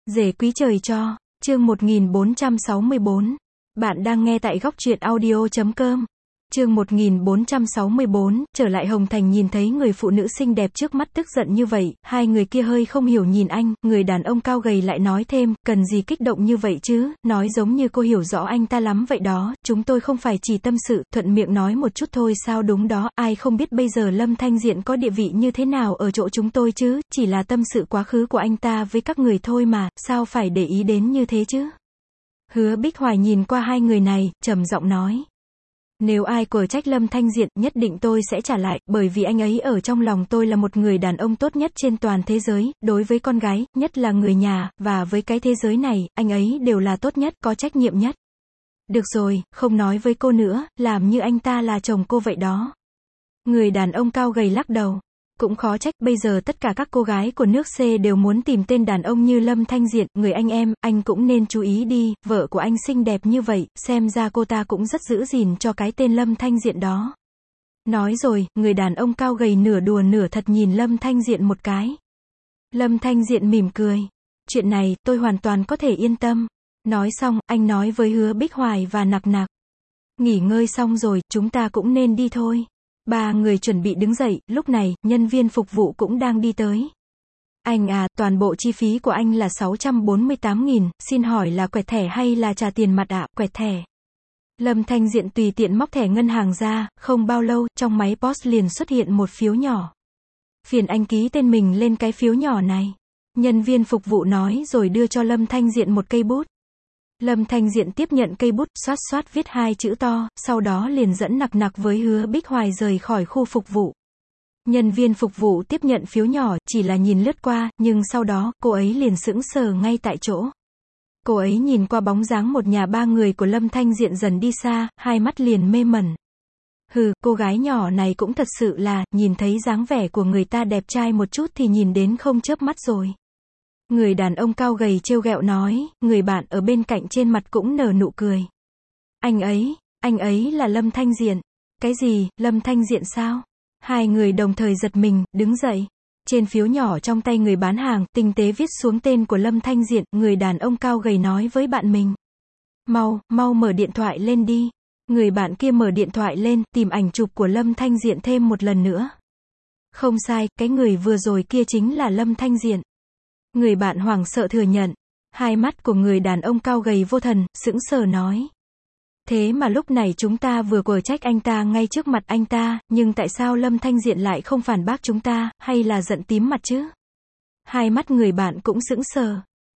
Rể quý trời cho, chương 1464. Bạn đang nghe tại góc truyện audio.com. Chương 1464, trở lại Hồng Thành nhìn thấy người phụ nữ xinh đẹp trước mắt tức giận như vậy, hai người kia hơi không hiểu nhìn anh, người đàn ông cao gầy lại nói thêm, cần gì kích động như vậy chứ, nói giống như cô hiểu rõ anh ta lắm vậy đó, chúng tôi không phải chỉ tâm sự, thuận miệng nói một chút thôi sao đúng đó, ai không biết bây giờ Lâm Thanh Diện có địa vị như thế nào ở chỗ chúng tôi chứ, chỉ là tâm sự quá khứ của anh ta với các người thôi mà, sao phải để ý đến như thế chứ. Hứa Bích Hoài nhìn qua hai người này, trầm giọng nói. Nếu ai quở trách Lâm Thanh Diện, nhất định tôi sẽ trả lại, bởi vì anh ấy ở trong lòng tôi là một người đàn ông tốt nhất trên toàn thế giới, đối với con gái, nhất là người nhà, và với cái thế giới này, anh ấy đều là tốt nhất, có trách nhiệm nhất. Được rồi, không nói với cô nữa, làm như anh ta là chồng cô vậy đó. Người đàn ông cao gầy lắc đầu. Cũng khó trách, bây giờ tất cả các cô gái của nước C đều muốn tìm tên đàn ông như Lâm Thanh Diện, người anh em, anh cũng nên chú ý đi, vợ của anh xinh đẹp như vậy, xem ra cô ta cũng rất giữ gìn cho cái tên Lâm Thanh Diện đó. Nói rồi, người đàn ông cao gầy nửa đùa nửa thật nhìn Lâm Thanh Diện một cái. Lâm Thanh Diện mỉm cười. Chuyện này, tôi hoàn toàn có thể yên tâm. Nói xong, anh nói với Hứa Bích Hoài và Nặc Nặc. Nghỉ ngơi xong rồi, chúng ta cũng nên đi thôi. Ba người chuẩn bị đứng dậy, lúc này, nhân viên phục vụ cũng đang đi tới. Anh à, toàn bộ chi phí của anh là 648.000, xin hỏi là quẹt thẻ hay là trả tiền mặt ạ, quẹt thẻ. Lâm Thanh Diện tùy tiện móc thẻ ngân hàng ra, không bao lâu, trong máy POS liền xuất hiện một phiếu nhỏ. Phiền anh ký tên mình lên cái phiếu nhỏ này. Nhân viên phục vụ nói rồi đưa cho Lâm Thanh Diện một cây bút. Lâm Thanh Diện tiếp nhận cây bút, xoát xoát viết hai chữ to, sau đó liền dẫn Nặc Nặc với Hứa Bích Hoài rời khỏi khu phục vụ. Nhân viên phục vụ tiếp nhận phiếu nhỏ, chỉ là nhìn lướt qua, nhưng sau đó, cô ấy liền sững sờ ngay tại chỗ. Cô ấy nhìn qua bóng dáng một nhà ba người của Lâm Thanh Diện dần đi xa, hai mắt liền mê mẩn. Hừ, cô gái nhỏ này cũng thật sự là, nhìn thấy dáng vẻ của người ta đẹp trai một chút thì nhìn đến không chớp mắt rồi. Người đàn ông cao gầy trêu ghẹo nói, người bạn ở bên cạnh trên mặt cũng nở nụ cười. Anh ấy là Lâm Thanh Diện. Cái gì, Lâm Thanh Diện sao? Hai người đồng thời giật mình, đứng dậy. Trên phiếu nhỏ trong tay người bán hàng, tinh tế viết xuống tên của Lâm Thanh Diện, người đàn ông cao gầy nói với bạn mình. Mau mở điện thoại lên đi. Người bạn kia mở điện thoại lên, tìm ảnh chụp của Lâm Thanh Diện thêm một lần nữa. Không sai, cái người vừa rồi kia chính là Lâm Thanh Diện. Người bạn hoảng sợ thừa nhận. Hai mắt của người đàn ông cao gầy vô thần, sững sờ nói. Thế mà lúc này chúng ta vừa quở trách anh ta ngay trước mặt anh ta, nhưng tại sao Lâm Thanh Diện lại không phản bác chúng ta, hay là giận tím mặt chứ? Hai mắt người bạn cũng sững sờ.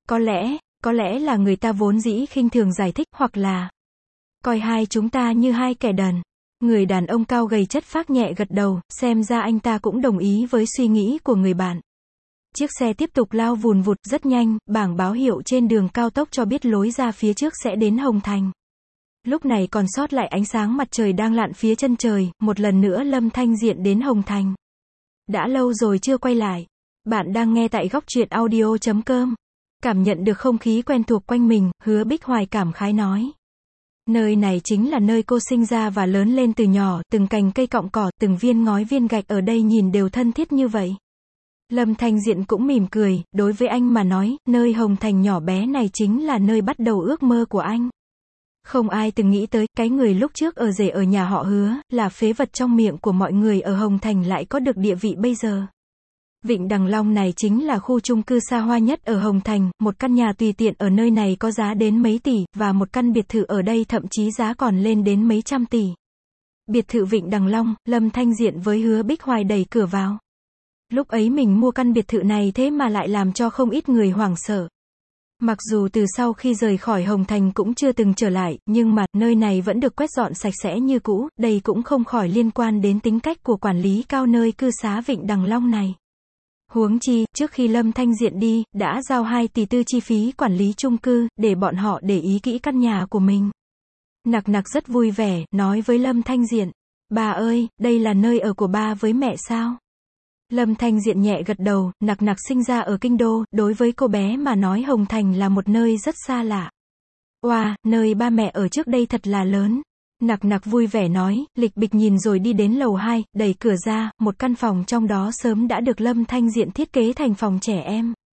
Có lẽ là người ta vốn dĩ khinh thường giải thích, hoặc là coi hai chúng ta như hai kẻ đần. Người đàn ông cao gầy chất phác nhẹ gật đầu, xem ra anh ta cũng đồng ý với suy nghĩ của người bạn. Chiếc xe tiếp tục lao vùn vụt rất nhanh, bảng báo hiệu trên đường cao tốc cho biết lối ra phía trước sẽ đến Hồng Thành. Lúc này còn sót lại ánh sáng mặt trời đang lặn phía chân trời, một lần nữa Lâm Thanh Diện đến Hồng Thành. Đã lâu rồi chưa quay lại. Bạn đang nghe tại góc truyện audio.com. Cảm nhận được không khí quen thuộc quanh mình, Hứa Bích Hoài cảm khái nói. Nơi này chính là nơi cô sinh ra và lớn lên từ nhỏ, từng cành cây cọng cỏ, từng viên ngói viên gạch ở đây nhìn đều thân thiết như vậy. Lâm Thanh Diện cũng mỉm cười, đối với anh mà nói, nơi Hồng Thành nhỏ bé này chính là nơi bắt đầu ước mơ của anh. Không ai từng nghĩ tới, cái người lúc trước ở rể ở nhà họ Hứa, là phế vật trong miệng của mọi người ở Hồng Thành lại có được địa vị bây giờ. Vịnh Đằng Long này chính là khu chung cư xa hoa nhất ở Hồng Thành, một căn nhà tùy tiện ở nơi này có giá đến mấy tỷ, và một căn biệt thự ở đây thậm chí giá còn lên đến mấy trăm tỷ. Biệt thự Vịnh Đằng Long, Lâm Thanh Diện với Hứa Bích Hoài đẩy cửa vào. Lúc ấy mình mua căn biệt thự này thế mà lại làm cho không ít người hoảng sợ. Mặc dù từ sau khi rời khỏi Hồng Thành cũng chưa từng trở lại, nhưng mà, nơi này vẫn được quét dọn sạch sẽ như cũ, đây cũng không khỏi liên quan đến tính cách của quản lý cao nơi cư xá Vịnh Đằng Long này. Huống chi, trước khi Lâm Thanh Diện đi, đã giao 2 tỷ tư chi phí quản lý chung cư, để bọn họ để ý kỹ căn nhà của mình. Nặc Nặc rất vui vẻ, nói với Lâm Thanh Diện. Bà ơi, đây là nơi ở của ba với mẹ sao? Lâm Thanh Diện nhẹ gật đầu, Nặc Nặc sinh ra ở Kinh Đô, đối với cô bé mà nói Hồng Thành là một nơi rất xa lạ. Oa, nơi ba mẹ ở trước đây thật là lớn. Nặc Nặc vui vẻ nói, lịch bịch nhìn rồi đi đến lầu 2, đẩy cửa ra, một căn phòng trong đó sớm đã được Lâm Thanh Diện thiết kế thành phòng trẻ em.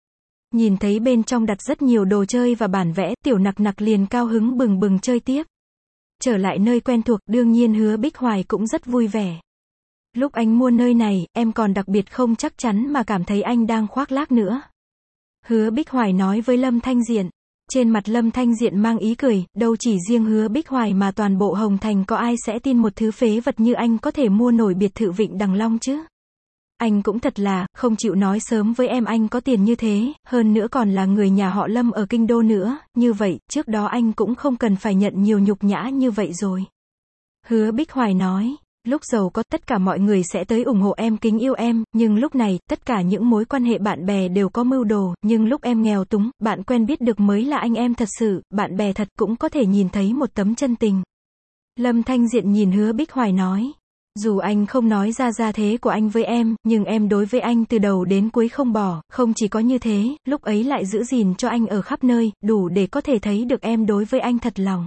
Nhìn thấy bên trong đặt rất nhiều đồ chơi và bản vẽ, Tiểu Nặc Nặc liền cao hứng bừng bừng chơi tiếp. Trở lại nơi quen thuộc, đương nhiên Hứa Bích Hoài cũng rất vui vẻ. Lúc anh mua nơi này, em còn đặc biệt không chắc chắn mà cảm thấy anh đang khoác lác nữa. Hứa Bích Hoài nói với Lâm Thanh Diện. Trên mặt Lâm Thanh Diện mang ý cười, đâu chỉ riêng Hứa Bích Hoài mà toàn bộ Hồng Thành có ai sẽ tin một thứ phế vật như anh có thể mua nổi biệt thự Vịnh Đằng Long chứ? Anh cũng thật là, không chịu nói sớm với em anh có tiền như thế, hơn nữa còn là người nhà họ Lâm ở Kinh Đô nữa, như vậy, trước đó anh cũng không cần phải nhận nhiều nhục nhã như vậy rồi. Hứa Bích Hoài nói, lúc giàu có tất cả mọi người sẽ tới ủng hộ em kính yêu em, nhưng lúc này, tất cả những mối quan hệ bạn bè đều có mưu đồ, nhưng lúc em nghèo túng, bạn quen biết được mới là anh em thật sự, bạn bè thật cũng có thể nhìn thấy một tấm chân tình. Lâm Thanh Diện nhìn Hứa Bích Hoài nói. Dù anh không nói ra gia thế của anh với em, nhưng em đối với anh từ đầu đến cuối không bỏ, không chỉ có như thế, lúc ấy lại giữ gìn cho anh ở khắp nơi, đủ để có thể thấy được em đối với anh thật lòng.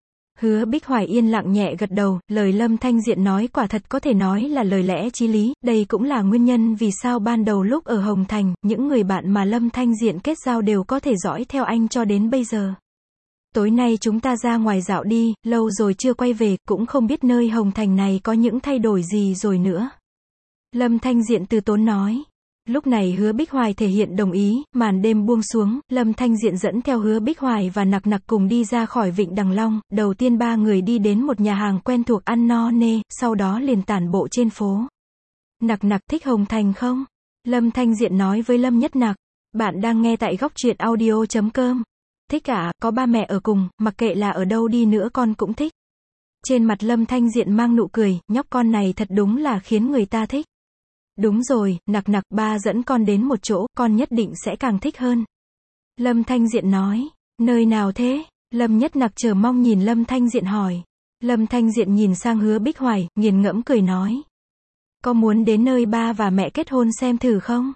Hứa Bích Hoài yên lặng nhẹ gật đầu, lời Lâm Thanh Diện nói quả thật có thể nói là lời lẽ chí lý, đây cũng là nguyên nhân vì sao ban đầu lúc ở Hồng Thành, những người bạn mà Lâm Thanh Diện kết giao đều có thể dõi theo anh cho đến bây giờ. Tối nay chúng ta ra ngoài dạo đi, lâu rồi chưa quay về, cũng không biết nơi Hồng Thành này có những thay đổi gì rồi nữa. Lâm Thanh Diện từ tốn nói. Lúc này Hứa Bích Hoài thể hiện đồng ý, màn đêm buông xuống, Lâm Thanh Diện dẫn theo Hứa Bích Hoài và Nặc Nặc cùng đi ra khỏi Vịnh Đằng Long, đầu tiên ba người đi đến một nhà hàng quen thuộc ăn no nê, sau đó liền tản bộ trên phố. Nặc Nặc thích Hồng Thành không? Lâm Thanh Diện nói với Lâm Nhất Nặc. Bạn đang nghe tại góc truyện audio.com. Thích ạ, có ba mẹ ở cùng, mặc kệ là ở đâu đi nữa con cũng thích. Trên mặt Lâm Thanh Diện mang nụ cười, nhóc con này thật đúng là khiến người ta thích. Đúng rồi, Nặc Nặc, ba dẫn con đến một chỗ, con nhất định sẽ càng thích hơn. Lâm Thanh Diện nói, nơi nào thế? Lâm Nhất Nặc chờ mong nhìn Lâm Thanh Diện hỏi. Lâm Thanh Diện nhìn sang Hứa Bích Hoài, nghiền ngẫm cười nói. Có muốn đến nơi ba và mẹ kết hôn xem thử không?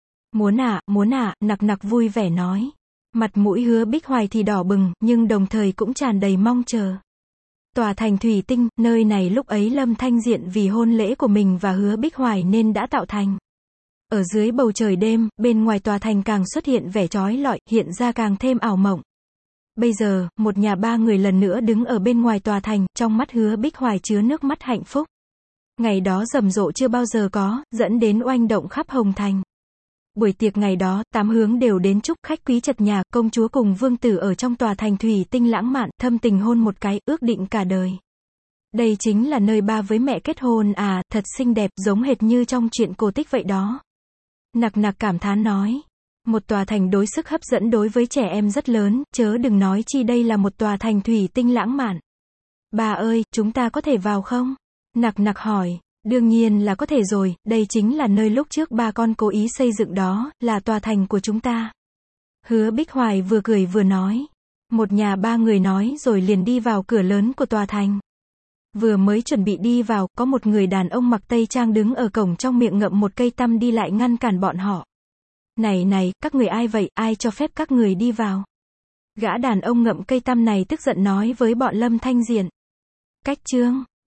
Muốn ạ, Nặc Nặc vui vẻ nói. Mặt mũi Hứa Bích Hoài thì đỏ bừng, nhưng đồng thời cũng tràn đầy mong chờ. Tòa thành thủy tinh, nơi này lúc ấy Lâm Thanh Diện vì hôn lễ của mình và Hứa Bích Hoài nên đã tạo thành. Ở dưới bầu trời đêm, bên ngoài tòa thành càng xuất hiện vẻ chói lọi, hiện ra càng thêm ảo mộng. Bây giờ, một nhà ba người lần nữa đứng ở bên ngoài tòa thành, trong mắt Hứa Bích Hoài chứa nước mắt hạnh phúc. Ngày đó rầm rộ chưa bao giờ có, dẫn đến oanh động khắp Hồng Thành. Buổi tiệc ngày đó, tám hướng đều đến chúc, khách quý chật nhà, công chúa cùng vương tử ở trong tòa thành thủy tinh lãng mạn, thâm tình hôn một cái, ước định cả đời. Đây chính là nơi ba với mẹ kết hôn à, thật xinh đẹp, giống hệt như trong truyện cổ tích vậy đó. Nặc Nặc cảm thán nói. Một tòa thành đối sức hấp dẫn đối với trẻ em rất lớn, chớ đừng nói chi đây là một tòa thành thủy tinh lãng mạn. Bà ơi, chúng ta có thể vào không? Nặc Nặc hỏi. Đương nhiên là có thể rồi, đây chính là nơi lúc trước ba con cố ý xây dựng đó, là tòa thành của chúng ta. Hứa Bích Hoài vừa cười vừa nói. Một nhà ba người nói rồi liền đi vào cửa lớn của tòa thành. Vừa mới chuẩn bị đi vào, có một người đàn ông mặc tây trang đứng ở cổng trong miệng ngậm một cây tăm đi lại ngăn cản bọn họ. Này, các người ai vậy, ai cho phép các người đi vào? Gã đàn ông ngậm cây tăm này tức giận nói với bọn Lâm Thanh Diện. Cách chương.